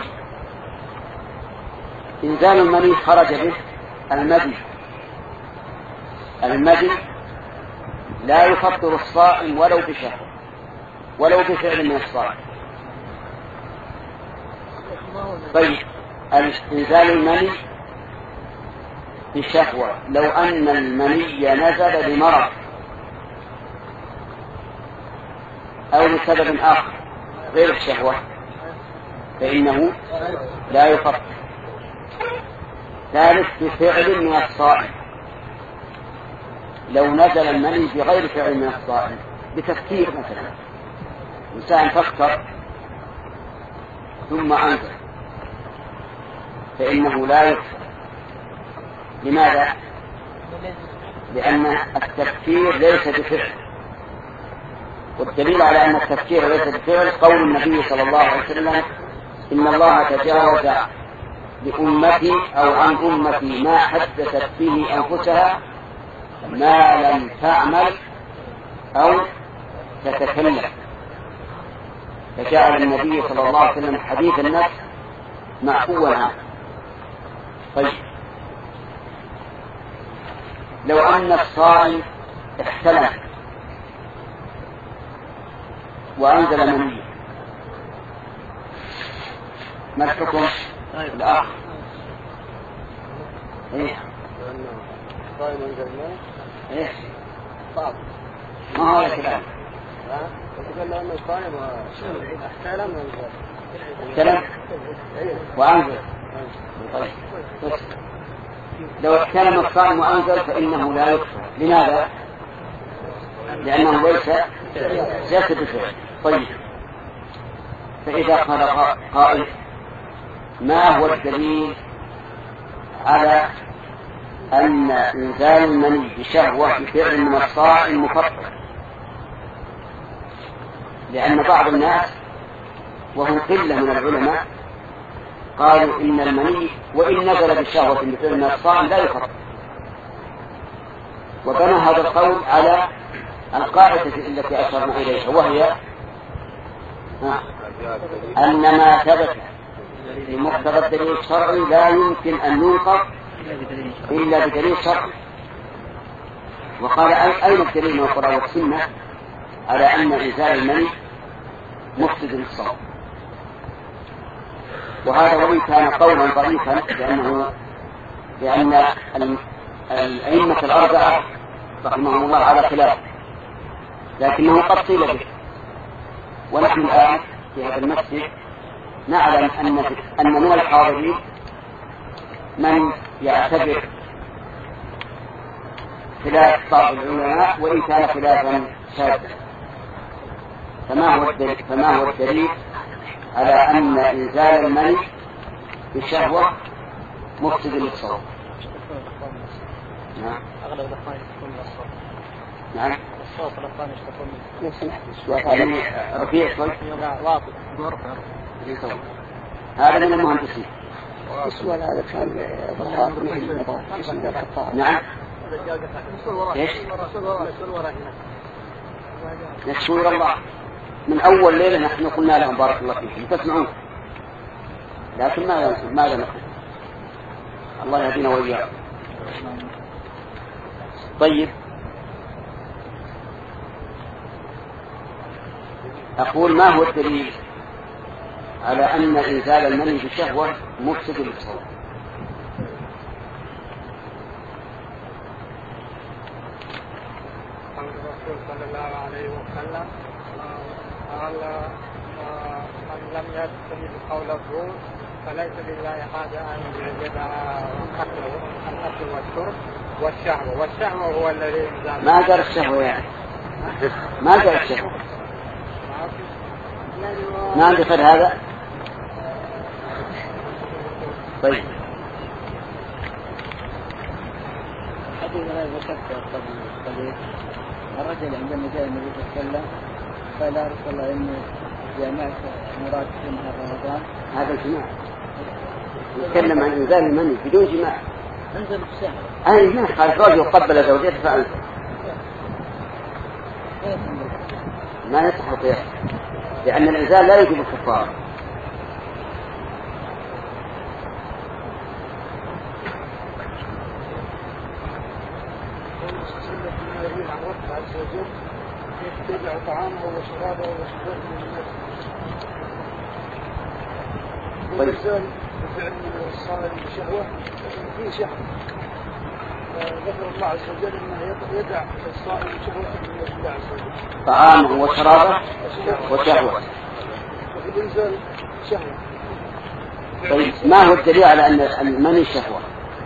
إنزال المني خرج به المدي. المدي لا يفطر الصائم ولو بشهوة ولو بفعل من الصائم. طيب إنزال المني بشهوة لو أن المني نزل بمرض أو لسبب آخر غير الشهوة فإنه لا يفطر. ثالث بفعل من الصائم لو نزل المني بغير فعل من الصائم بتفكير مثلا إنسان فكر ثم أنزل فإنه لا يفطر. لماذا؟ لأن التفكير ليس بفعل، والدليل على أن التفكير ليس بفعل قول النبي صلى الله عليه وسلم إن الله تجاوز لأمتي أو عن أمتي ما حدثت به أنفسها ما لم تعمل أو تتكلم. فجعل النبي صلى الله عليه وسلم حديث النفس معفوا عنه. طيب لو أن الصائم احتلم وأنزل مني ما الحكم؟ الآخر إيه؟ صائم أنزل مني إيه؟ صعب ما هو الكلام؟ تقول أنه صائم واحتلم احتلم وأنزل. طيب لو احتلم الصائم وأنزل فإنه لا يكفر. لماذا؟ لأنه ليس ليس بفعل. طيب فإذا قال قائل ما هو الدليل على أن إنزال المني بشهوة بفعل من الصائم مفطر؟ لأن بعض الناس وهم قلة من العلماء قالوا إن المني وإن نزل بشهوة بفعل من الصائم لا يفطر، وبنى هذا القول على القاعدة التي أشرنا إليها، وهي أن ما ثبت بمقتضى الدليل الشرعي لا يمكن أن ينقض إلا بدليل شرعي. وقال أين الدليل من القرآن والسنة على أن إنزال المني مفسد للصوم؟ وهذا وإن كان قولا ضعيفا لأنه لأن الأئمة الأربعة رحمهم الله على خلاف، لكنه قد قيل به. ونحن الآن في هذا المسجد نعلم أن أن من الحاضرين من يعتبر خلاف بعض العلماء وإن كان خلافا شاذا. فما هو الدليل فما هو الدليل على أن إنزال المني بالشهوة مفسد للصوم؟ نعم. أغلب الأخوان يشتكون من الصوت. نعم. الصوت الأخوان يشتكون منه. سمحت. يعني رفيع شوي. واطي. هذا من المهندسين. السؤال هذا كان ظهر مثل اسم الخطاب. نعم. ايش؟ نشكر الله. من أول ليلة نحن قلنا لهم بارك الله فيكم تسمعون، لكن ماذا ماذا نقول؟ الله يهدينا وإياكم. طيب أقول ما هو الدليل على أن إنزال المني بشهوة مفسد للصوم؟ قول الرسول صلى الله عليه وسلم قال من لم يجتنب قول الزور فليس لله حاجة أن يجدها الأكل والشرب والشهوة. والشهوة هو الذي إنزال. ما قال الشهوة يعني ما قال الشهوة. ما عندي خير هذا. طيب حديث لا ذكرته قبل الرجل عندما جاء النبي صلى الله عليه وسلم قال يا رسول الله إني جامعت مراد في نهار رمضان. هذا الجماع يتكلم عن إنزال المني بدون جماع. انزل بالشهر. أي ما قال رجل قبل زوجته فأنزل. ما يصح فيه لأن الإنزال لا يجب الكفارة. يتبع طعامه وشرابه وشرابه من الناس. والإنسان بفعل من الصائم بشهوة فيه شهوة. ذكر الله عز وجل أنه يدع الصائم بشهوة من الله عز وجل. طعامه وشرابه وشهوة. وفي الإنسان شهوة. طيب ما هو الدليل على أن المني شهوة؟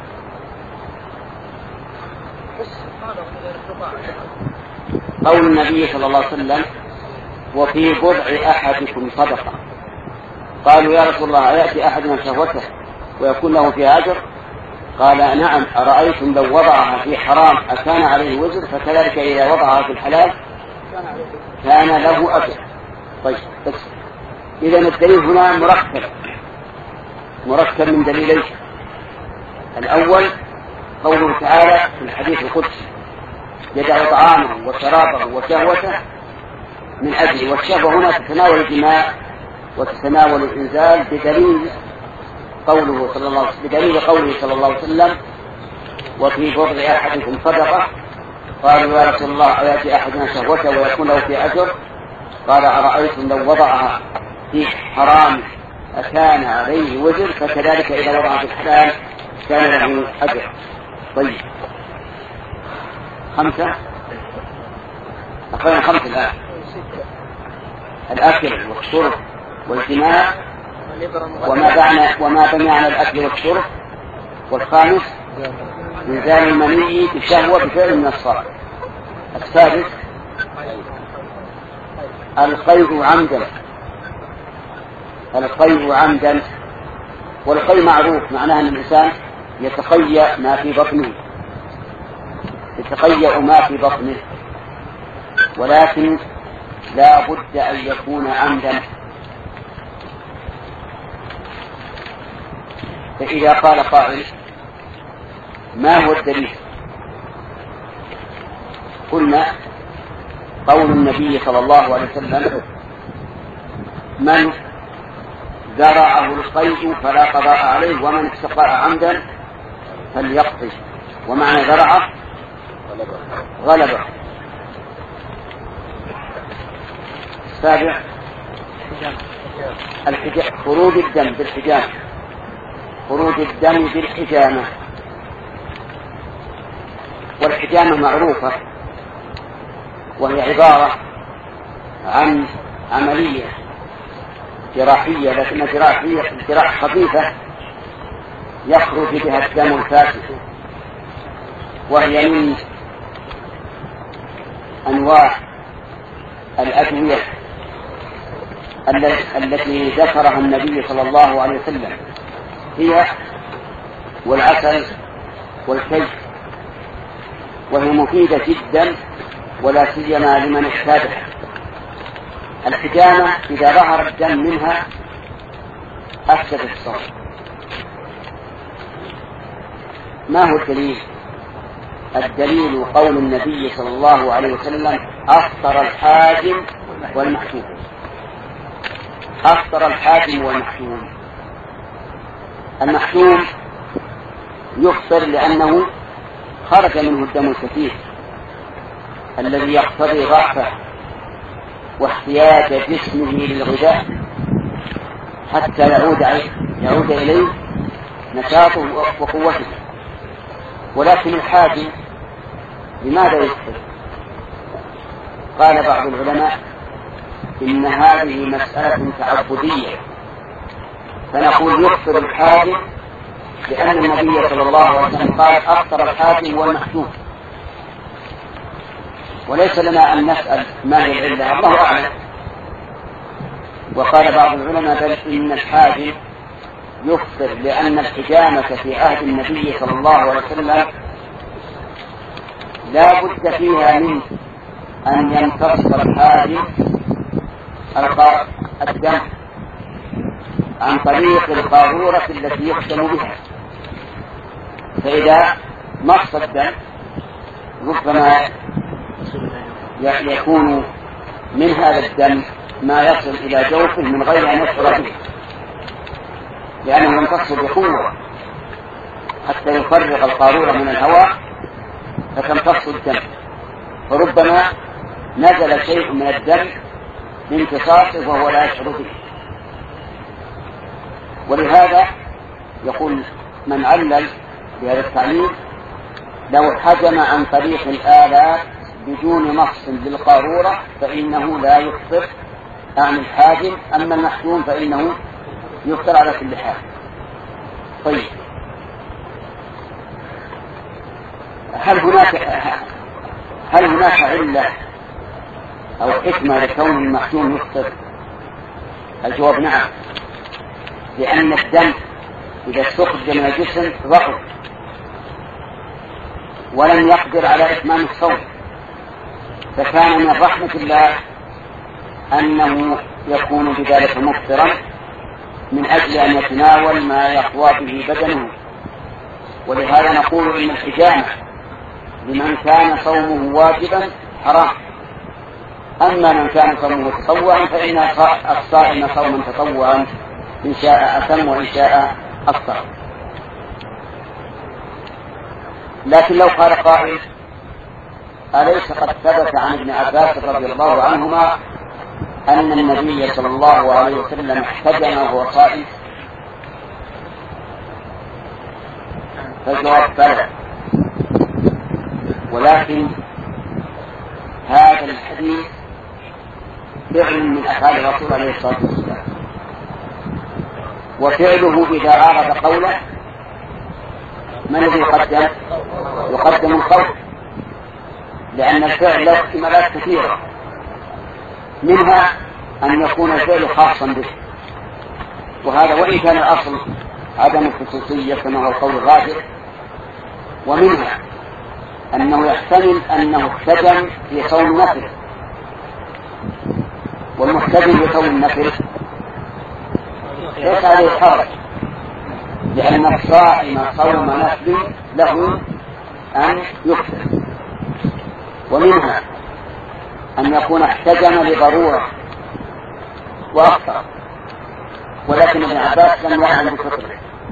قول النبي صلى الله عليه وسلم وفي بضع أحدكم صدقة. قالوا يا رسول الله يأتي أحدنا شهوته ويكون له فيها أجر؟ قال نعم. أرأيتم لو وضعها في حرام أكان عليه وزر؟ فكذلك إذا وضعها في الحلال كان له أجر. طيب بس إذا الدليل هنا مركب مركب من دليلين. الأول قوله تعالى في الحديث القدسي يدع طعامه وشرابه وشهوته من أجله، والشهوة هنا تتناول الجماع وتتناول الإنزال بدليل قوله صلى الله بدليل قوله صلى الله عليه وسلم وفي بضع أحدكم صدقة. قالوا يا رسول الله أيأتي أحدنا شهوته ويكون له في أجر؟ قال أرأيتم لو وضعها في حرام أكان عليه وزر؟ فكذلك إذا وضعها في الحلال كان له أجر. طيب خمسة أخيرا خمسة الآن: الأكل والشرب والجماع وما بنى وما بنى على الأكل والشرب. والخامس إنزال المني بالشهوة بفعل من الصلاة. السادس القيء عمدا. القيء عمدا والقيء معروف معناه أن الإنسان يتقيأ ما في بطنه يتقيأ ما في بطنه ولكن لا بد أن يكون عمدا. فإذا قال قائل ما هو الدليل؟ قلنا قول النبي صلى الله عليه وسلم من زرعه القيء فلا قضاء عليه ومن استقاء عمدا فليقضي. ومعنى زرعه غلبه. السابع خروج الدم بالحجامة. خروج الدم بالحجامة. والحجامة معروفة وهي عبارة عن عملية جراحية لكن جراحية جراحة خفيفة يخرج بها الدم الفاسد، وهي من أنواع الأدوية التي ذكرها النبي صلى الله عليه وسلم، هي والعسل والكي، وهي مفيدة جدا ولا سيما لمن احتاجها. الحجامة إذا ظهر الدم منها أفسدت الصوم. ما هو الدليل؟ الدليل قول النبي صلى الله عليه وسلم أفطر الحاجم والمحجوم. أفطر الحاجم والمحجوم. المحجوم يفطر لأنه خرج منه الدم الكثير الذي يقتضي ضعفه واحتياج جسمه للغذاء حتى يعود يعود إليه نشاطه وقوته. ولكن الحاجم لماذا يفطر؟ قال بعض العلماء إن هذه مسألة تعبدية، فنقول يفطر الحاجم لأن النبي صلى الله عليه وسلم قال أفطر الحاجم والمحجوم، وليس لنا أن نسأل ما هي العلة، الله أعلم. وقال بعض العلماء بل إن الحاجم يفطر لأن الحجامة في عهد النبي صلى الله عليه وسلم لا بد فيها من أن يمتص الحاجم الدم عن طريق القارورة التي يختم بها، فإذا مص الدم ربما يكون من هذا الدم ما يصل إلى جوفه من غير أن يشعر به، لأنه يمتص بقوة حتى يفرغ القارورة من الهواء فتمتص الدم، فربما نزل شيء من الدم بامتصاصه وهو لا يشعر به. ولهذا يقول من علل بهذا التعليل لو حجم عن طريق الآلات بدون مص للقارورة فإنه لا يفطر عن الحاجم، أما المحجوم فإنه يفطر على كل حال. طيب هل هناك هل هناك علة أو حكمة لكون المحجوم يفطر؟ الجواب نعم، لأن الدم إذا استخرج من الجسم ضعف ولم يقدر على إتمام الصوم، فكان من رحمة الله أنه يكون بذلك مفطرا من أجل أن يتناول ما يقوى به بدنه. ولهذا نقول إن الحجامة لمن كان صومه واجبا حرام، أما من كان صومه تطوعا فإن الصائم صوما تطوعا إن شاء أتم وإن شاء أفطر. لكن لو قال قائل أليس قد ثبت عن ابن عباس رضي الله عنهما أن النبي صلى الله عليه وسلم احتجم وهو صائم؟ فالجواب بلى، ولكن هذا الحديث فعل من أفعال الرسول عليه الصلاة والسلام، وفعله إذا عارض قوله من الذي يقدم؟ يقدم القول، لأن الفعل له احتمالات كثيرة، منها أن يكون الفعل خاصا به، وهذا وإن كان الأصل عدم الخصوصية كما هو القول الراجح، ومنها أنه يحتمل أنه احتجم في صوم النفل، والمحتجم في صوم النفل ليس عليه حرج، لأن الصائم صوم نفل له أن يفطر. ومنها أن يكون احتجم لضرورة وأفطر، ولكن ابن عباس لم يعلم بفطره.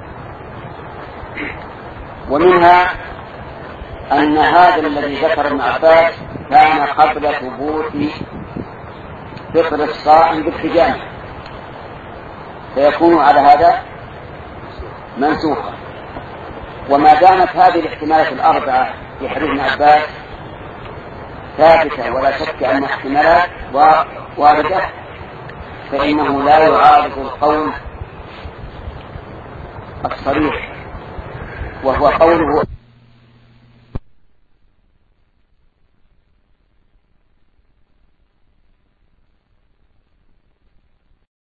ومنها أن هذا الذي ذكر ابن عباس كان قبل ثبوت فطر الصائم باحتجامه، فيكون على هذا منسوخا. وما دامت هذه الاحتمالات الأربعة في حديث ابن عباس ثابتة ولا شك أن احتمالات واردة، فإنه لا يعارض القول الصريح وهو قوله